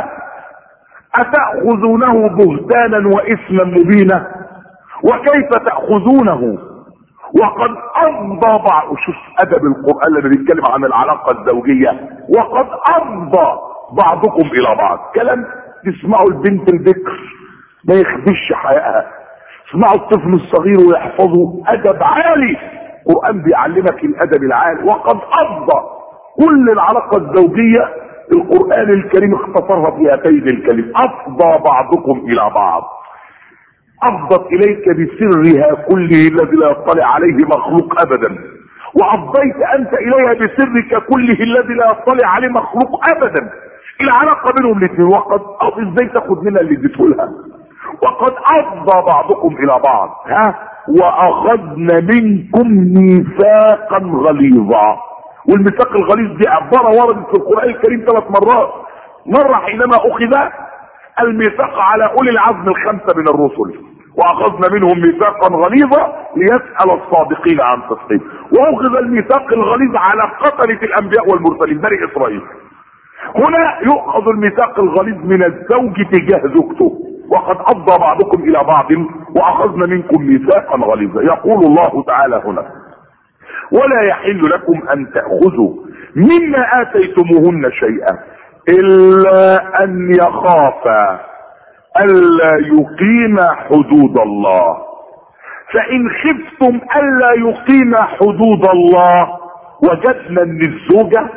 اتأخذونه بهتانا واثما مبينا وكيف تأخذونه وقد افضى بعض. شوف ادب القرآن اللي بيتكلم عن العلاقة الزوجية، وقد افضى بعضكم الى بعض. كلام تسمعوا البنت البكر ما يخدش حيائها، اسمعوا الطفل الصغير ويحفظوا ادب عالي. القرآن بيعلمك الادب العالي. وقد افضى كل العلاقة الزوجية القرآن الكريم اختصرها في هاتين الكلمات، افضى بعضكم الى بعض. افضت اليك بسرها كله الذي لا يطلع عليه مخلوق ابدا، وافضيت انت اليها بسرك كله الذي لا يطلع عليه مخلوق ابدا. العلاقه بينهم الاثنين. وقد ازاي تاخد منها اللي اديته لها؟ وقد افضى بعضكم الى بعض واخذنا منكم ميثاقا غليظا. والميثاق الغليظ دي عباره وردت في القران الكريم 3 مرات. مره حينما اخذ الميثاق على اولي العزم الخمسة من الرسل، واخذنا منهم ميثاقا غليظا ليسأل الصادقين عن صدقهم. واخذ الميثاق الغليظ على قتلة الانبياء والمرسلين بني اسرائيل. هنا يؤخذ الميثاق الغليظ من الزوج تجاه زوجته. وقد افضى بعضكم الى بعض واخذنا منكم ميثاقا غليظا. يقول الله تعالى هنا ولا يحل لكم ان تأخذوا مما اتيتموهن شيئا الا ان يخافا الا يقيما حدود الله. فان خفتم الا يقيما حدود الله وجدنا ان الزوجة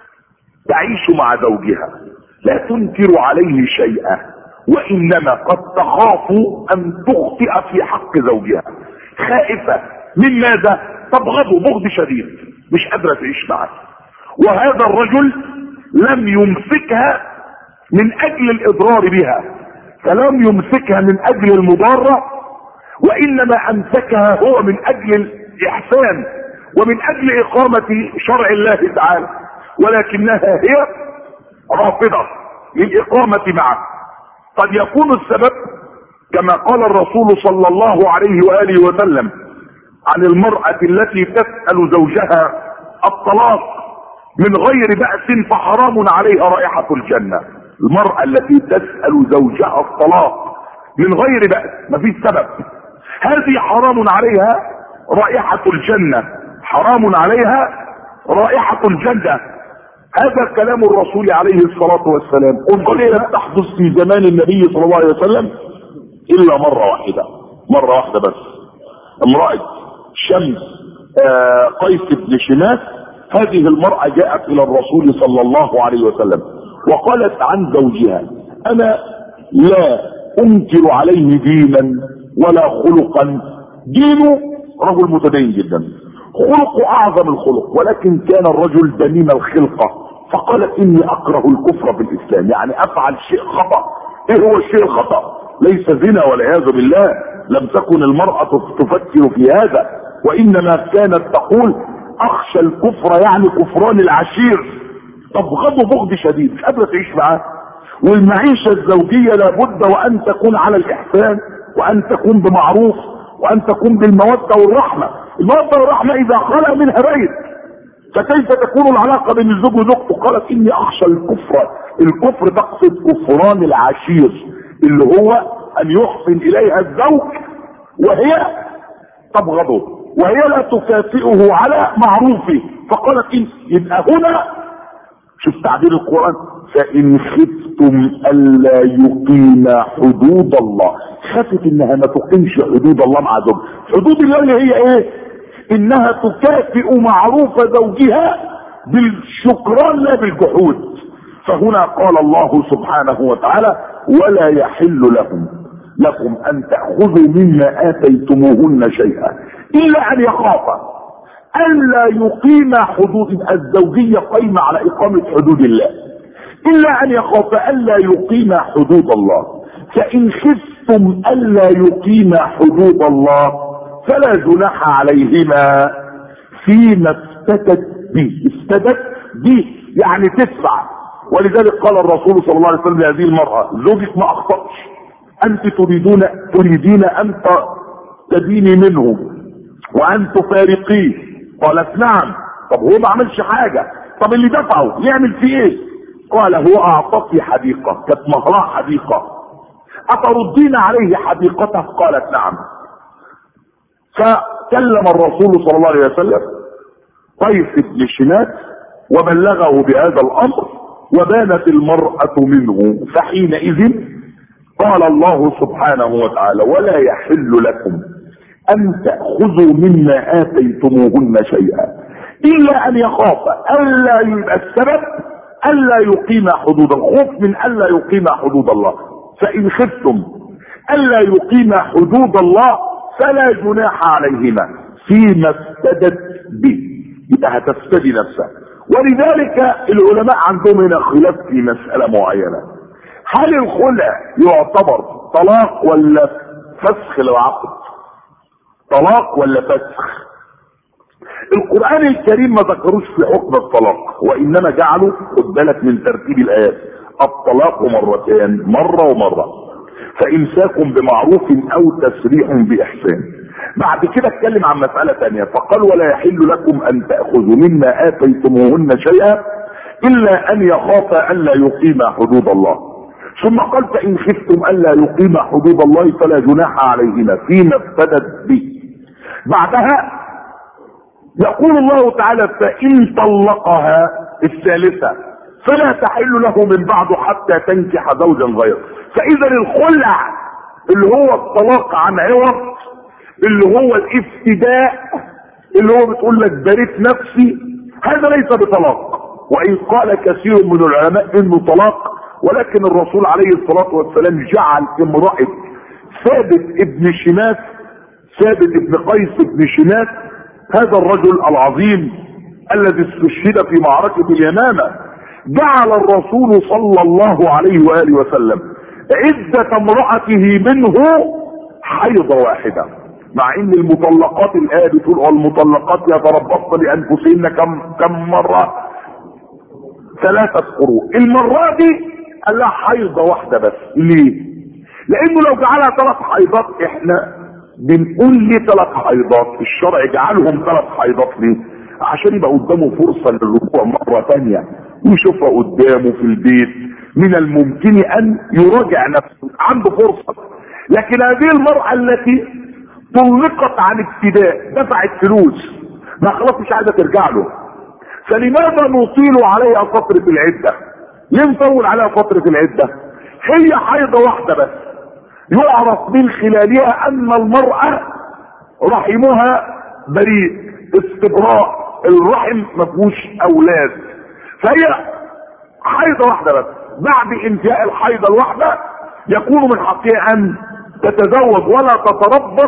تعيش مع زوجها لا تنكر عليه شيئا، وانما قد تخاف ان تخطئ في حق زوجها. خائفة من ماذا؟ تبغضه بغض شديد، مش قادرة تعيش معه. وهذا الرجل لم يمسكها من اجل الاضرار بها، فلم يمسكها من اجل المضارة، وانما امسكها هو من اجل الاحسان ومن اجل اقامة شرع الله تعالى، ولكنها هي رافضة للاقامة معه. قد يكون السبب كما قال الرسول صلى الله عليه وآله وسلم عن المرأة التي تسأل زوجها الطلاق من غير بأس فحرام عليها رائحة الجنة. المرأة التي تسأل زوجها الطلاق من غير بأس، ما فيش سبب، هذه حرام عليها رائحة الجنة، حرام عليها رائحة الجنة. هذا كلام الرسول عليه الصلاة والسلام. ولم تحدث في زمان النبي صلى الله عليه وسلم إلا مرة واحدة بس. امرأة شمس قيس بن شماس، هذه المرأة جاءت إلى الرسول صلى الله عليه وسلم وقالت عن زوجها أنا لا أنكر عليه دينا ولا خلقا. دينه رجل متدين جدا، خلقه أعظم الخلق، ولكن كان الرجل دميم الخلقة. فقالت إني أكره الكفر في الإسلام، يعني أفعل شيء خطأ. إيه هو الشيء الخطأ؟ ليس زنا والعياذ بالله، لم تكن المرأة تفكر في هذا، وإنما كانت تقول أخشى الكفر يعني كفران العشير. تبغضه بغض شديد، مش قادرة تعيش معاه. والمعيشة الزوجية لابد وأن تكون على الإحسان، وأن تكون بمعروف، وأن تكون بالمودة والرحمة. المودة والرحمة إذا خلق منها بيت فكيف تكون العلاقة بين الزوج وزوجته؟ قالت اني اخشى الكفر. الكفر تقصد كفران العشير، اللي هو ان يحسن اليها الزوج وهي تبغضه وهي لا تكافئه على معروفه. فقالت إن يبقى هنا شوف تعبير القرآن، فإن خفتم ألا يقيم حدود الله. خافت انها ما تقيمش حدود الله مع زوج. حدود الله اللي هي ايه؟ انها تكافئ معروف زوجها بالشكران لا بالجحود. فهنا قال الله سبحانه وتعالى ولا يحل لكم ان تأخذوا مما آتيتموهن شيئا الا ان يخافا الا يقيم حدود الزوجية قيمة على اقامة حدود الله، الا ان يخافا الا يقيم حدود الله. فان خفتم الا يقيم حدود الله فلا جناح عليهما فيما افتدت به. افتدت به يعني تدفع. ولذلك قال الرسول صلى الله عليه وسلم لهذه المرأة زوجك ما اخطأش، انت تريدين ان تديني منه وان تفارقيه. قالت نعم. طب هو ما عملش حاجة، طب اللي دفعه يعمل فيه ايه؟ قال هو اعطتني حديقة، كانت مهرها حديقة، اتردين عليه حديقته؟ قالت نعم. فكلم الرسول صلى الله عليه وسلم قيس بن شماس وبلغه بهذا الامر وبانت المرأة منه. فحينئذ قال الله سبحانه وتعالى ولا يحل لكم ان تأخذوا مما آتيتموهن شيئا الا ان يخاف الا يبقى السبب الا يقيم حدود الخوف من الا يقيم حدود الله. فان خفتم الا يقيم حدود الله فلا جناح عليهما فيما افتدت به. يبقى هتفتدي نفسها. ولذلك العلماء عندهم هنا خلاف في مسألة معينة، هل الخلع يعتبر طلاق ولا فسخ للعقد؟ طلاق ولا فسخ؟ القرآن الكريم ما ذكروش في حكم الطلاق، وانما جعلوا خد بالك من ترتيب الايات الطلاق مرتين، مرة ومرة، فامساكم بمعروف او تسريح باحسان. بعد كده اتكلم عن مسألة تانية فقال ولا يحل لكم ان تأخذوا مما آتيتموهن شيئا الا ان يخافا الا يقيم حدود الله. ثم قال فان خفتم الا يقيم حدود الله فلا جناح عليهما فيما افتدت به. بعدها يقول الله تعالى فان طلقها الثالثة فلا تحل له من بعد حتى تنكح زوجا غيره. فاذا الخلع اللي هو الطلاق عن عوض، اللي هو الافتداء، اللي هو بتقول لك بريت نفسي، هذا ليس بطلاق. وان قال كثير من العلماء انه طلاق، ولكن الرسول عليه الصلاة والسلام جعل امرأة ثابت ابن شماس، ثابت ابن قيس ابن شماس، هذا الرجل العظيم الذي استشهد في معركة اليمامة، جعل الرسول صلى الله عليه وآله وسلم عدة امرأته منه حيضة واحدة، مع ان المطلقات الآية بتقول والمطلقات يتربصن لأنفسهن كم مرة؟ 3 قروء. المرة دي قال لها حيضة واحدة بس. ليه؟ لانه لو جعلها 3 حيضات احنا بنقول ليه 3 حيضات؟ الشرع جعلهم 3 حيضات ليه؟ عشان يبقى قدامه فرصة للرجوع مرة تانية ويشوفها قدامه في البيت، من الممكن ان يراجع نفسه، عنده فرصة. لكن هذه المرأة التي طلقت عن ابتداء دفعت فلوس، ما خلاص مش عايزة ترجع له، فلماذا نطيل عليها فترة العدة؟ ليه نطول عليها فترة العدة؟ هي حيضة واحدة بس يعرف من خلالها ان المرأة رحمها بريء، استبراء، الرحم مفهوش اولاد، فهي حيضة واحدة بس. بعد انتهاء الحيضة الواحدة يكون من حقها ان تتزوج ولا تتربص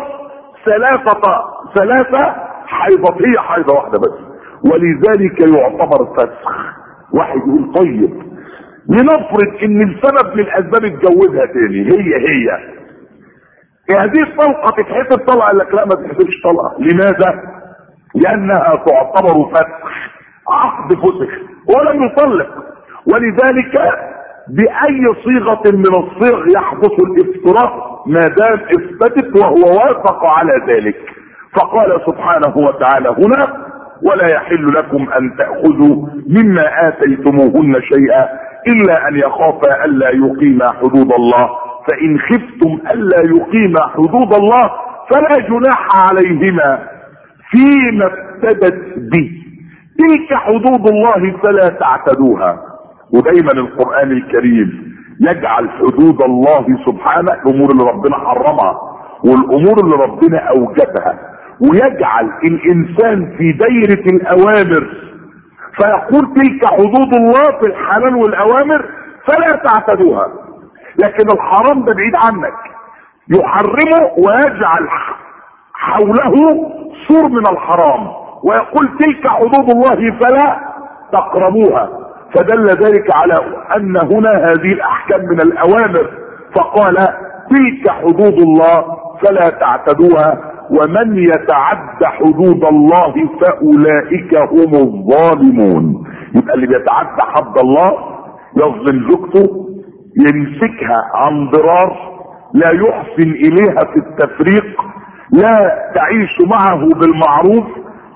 3 حيضات، هي حيضة واحدة بس، ولذلك يعتبر فسخ. واحد يقول طيب لنفرض ان السبب من الاسباب اتجوزها تاني، هي هذه الطلقة تتحسب طلقة؟ قال لك لا ما تتحسبش طلقة. لماذا؟ لانها تعتبر فسخ، عقد فسخ ولم يطلق. ولذلك باي صيغة من الصيغ يحدث الافتراق ما دام اثبتت وهو وافق على ذلك. فقال سبحانه وتعالى هنا ولا يحل لكم ان تأخذوا مما آتيتموهن شيئا الا ان يخافا الا يقيما حدود الله، فان خفتم الا يقيما حدود الله فلا جناح عليهما فيما افتدت به، تلك حدود الله فلا تعتدوها. ودايما القرآن الكريم يجعل حدود الله سبحانه الامور اللي ربنا حرمها والامور اللي ربنا اوجبها، ويجعل الانسان في دايرة الاوامر، فيقول تلك حدود الله في الحلال والاوامر فلا تعتدوها. لكن الحرام ده بعيد عنك، يحرمه ويجعل حوله سور من الحرام ويقول تلك حدود الله فلا تقربوها. فدل ذلك على ان هنا هذه الاحكام من الاوامر، فقال تلك حدود الله فلا تعتدوها ومن يتعد حدود الله فاولئك هم الظالمون. يبقى اللي بيتعدى حد الله يظلم زوجته، يمسكها عن ضرار، لا يحسن اليها في التفريق، لا تعيش معه بالمعروف،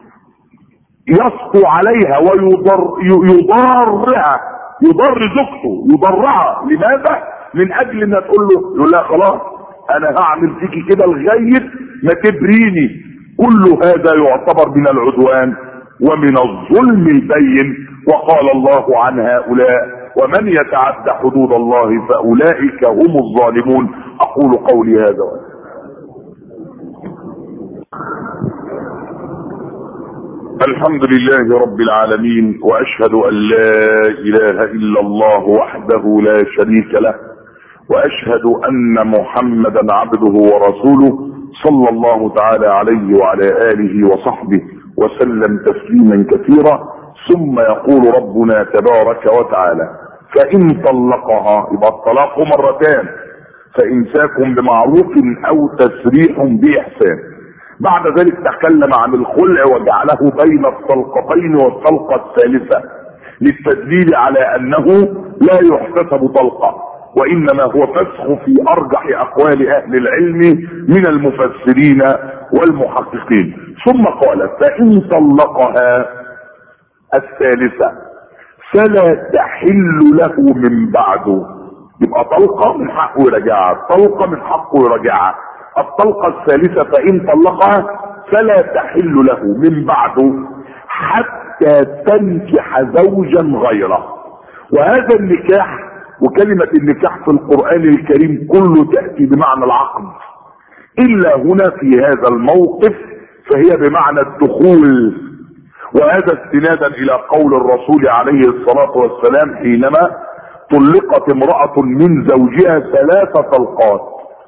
يسطو عليها ويضارها، يضر زوجته، يضرها. لماذا؟ من اجل ان تقول له يقول لها خلاص انا هعمل فيكي كده لغايه ما تبريني. كل هذا يعتبر من العدوان ومن الظلم البين. وقال الله عن هؤلاء ومن يتعد حدود الله فاولئك هم الظالمون. اقول قولي هذا. الحمد لله رب العالمين، واشهد ان لا اله الا الله وحده لا شريك له، واشهد ان محمدا عبده ورسوله صلى الله تعالى عليه وعلى اله وصحبه وسلم تسليما كثيرا. ثم يقول ربنا تبارك وتعالى فان طلقها، يبقى الطلاق مرتان، فامساك بمعروف او تسريح باحسان. بعد ذلك تكلم عن الخلع وجعله بين الطلقتين والطلقة الثالثة للتدليل على انه لا يحتسب طلقة، وانما هو فسخ في ارجح اقوال اهل العلم من المفسرين والمحققين. ثم قال فان طلقها الثالثة فلا تحل له من بعده. يبقى طلقة من حقه يرجعها، طلقة من حقه يرجعها. الطلقة الثالثة فإن طلقها فلا تحل له من بعده حتى تنكح زوجا غيره. وهذا النكاح، وكلمة النكاح في القرآن الكريم كله تأتي بمعنى العقد، إلا هنا في هذا الموقف فهي بمعنى الدخول. وهذا استنادا إلى قول الرسول عليه الصلاة والسلام حينما طلقت امرأة من زوجها 3 طلقات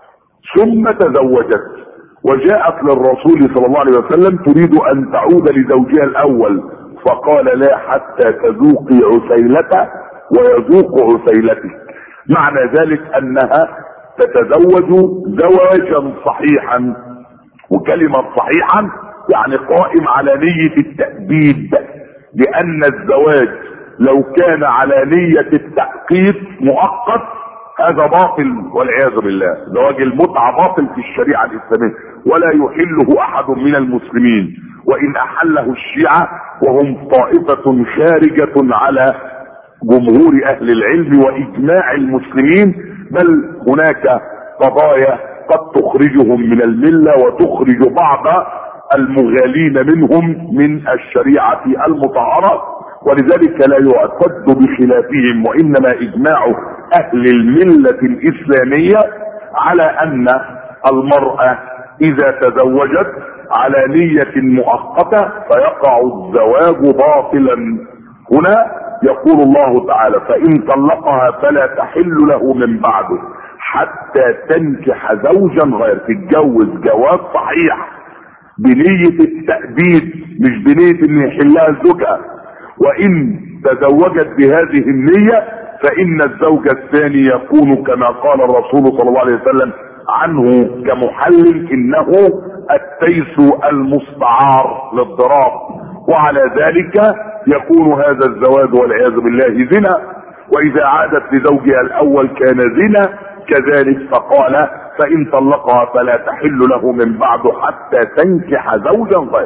ثم تزوجت وجاءت للرسول صلى الله عليه وسلم تريد ان تعود لزوجها الاول، فقال لا حتى تذوقي عسيلته ويذوق عسيلتك. معنى ذلك انها تتزوج زواجا صحيحا، وكلمة صحيحا يعني قائم على نية التأبيد، لان الزواج لو كان على نية التأقيت مؤقت هذا باطل والعياذ بالله. زواج المتعة باطل في الشريعة الإسلامية ولا يحله أحد من المسلمين، وإن أحله الشيعة وهم طائفة خارجة على جمهور أهل العلم وإجماع المسلمين، بل هناك قضايا قد تخرجهم من الملة وتخرج بعض المغالين منهم من الشريعة المطهرة، ولذلك لا يعتد بخلافهم، وإنما إجماع أهل الملة الإسلامية على أن المرأة إذا تزوجت على نية مؤقتة فيقع الزواج باطلا. هنا يقول الله تعالى فإن طلقها فلا تحل له من بعده حتى تنكح زوجا غير، تتجوز جواز صحيح بنية التأبيد مش بنية ان يحلها زوجها. وإن تزوجت بهذه النية فإن الزوج الثاني يكون كما قال الرسول صلى الله عليه وسلم عنه كمحلل إنه التيس المستعار للضراب، وعلى ذلك يكون هذا الزواج والعياذ بالله زنا، وإذا عادت لزوجها الأول كان زنا كذلك. فقال فإن طلقها فلا تحل له من بعد حتى تنكح زوجا غيره.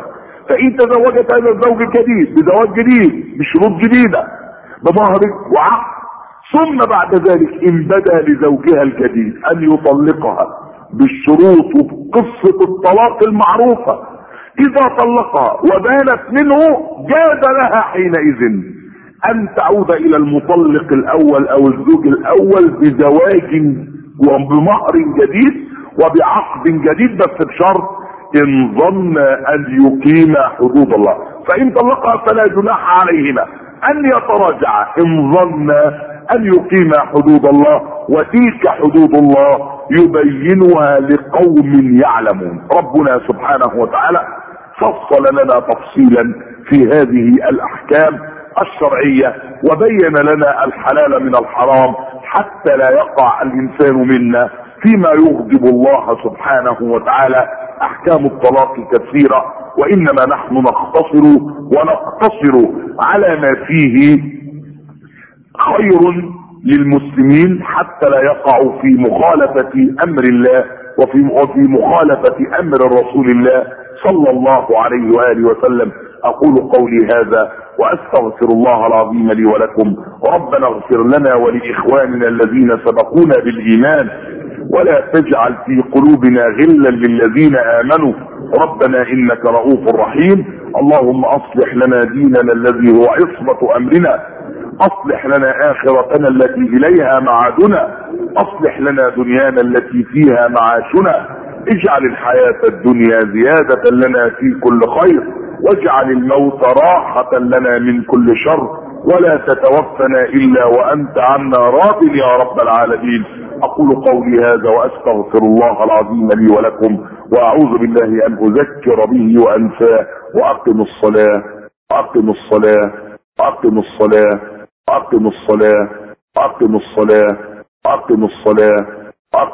فإن تزوجت هذا الزوج الجديد بزواج جديد بشروط جديدة بمهر وعقد، ثم بعد ذلك إن بدا لزوجها الجديد أن يطلقها بالشروط وبقصة الطلاق المعروفة، إذا طلقها وبانت منه جاز لها حينئذ أن تعود إلى المطلق الأول أو الزوج الأول بزواج وبمهر جديد وبعقد جديد، بس بشرط إن ظن أن يقيم حدود الله. فإن طلقها فلا جناح عليهما أن يتراجعا إن ظن أن يقيم حدود الله، وتلك حدود الله يبينها لقوم يعلمون. ربنا سبحانه وتعالى فصل لنا تفصيلا في هذه الأحكام الشرعية وبين لنا الحلال من الحرام حتى لا يقع الإنسان منا فيما يغضب الله سبحانه وتعالى. أحكام الطلاق كثيرة، وإنما نحن نقتصر على ما فيه خير للمسلمين حتى لا يقعوا في مخالفة أمر الله وفي مخالفة أمر رسول الله صلى الله عليه وآله وسلم. أقول قولي هذا وأستغفر الله العظيم لي ولكم، وربنا اغفر لنا ولإخواننا الذين سبقونا بالإيمان، ولا تجعل في قلوبنا غلا للذين آمنوا، ربنا إنك رؤوف رحيم. اللهم أصلح لنا ديننا الذي هو عصمة أمرنا، أصلح لنا آخرتنا التي إليها معادنا، أصلح لنا دنيانا التي فيها معاشنا، اجعل الحياة الدنيا زيادة لنا في كل خير، واجعل الموت راحة لنا من كل شر، ولا تتوفنا إلا وأنت عنا راض يا رب العالمين. أقول قولي هذا وأستغفر الله العظيم لي ولكم، وأعوذ بالله أن أذكر به وأنساه. وأقم الصلاة وأقم الصلاة وأقم الصلاة وأقم الصلاة وأقم الصلاة وأقم الصلاة.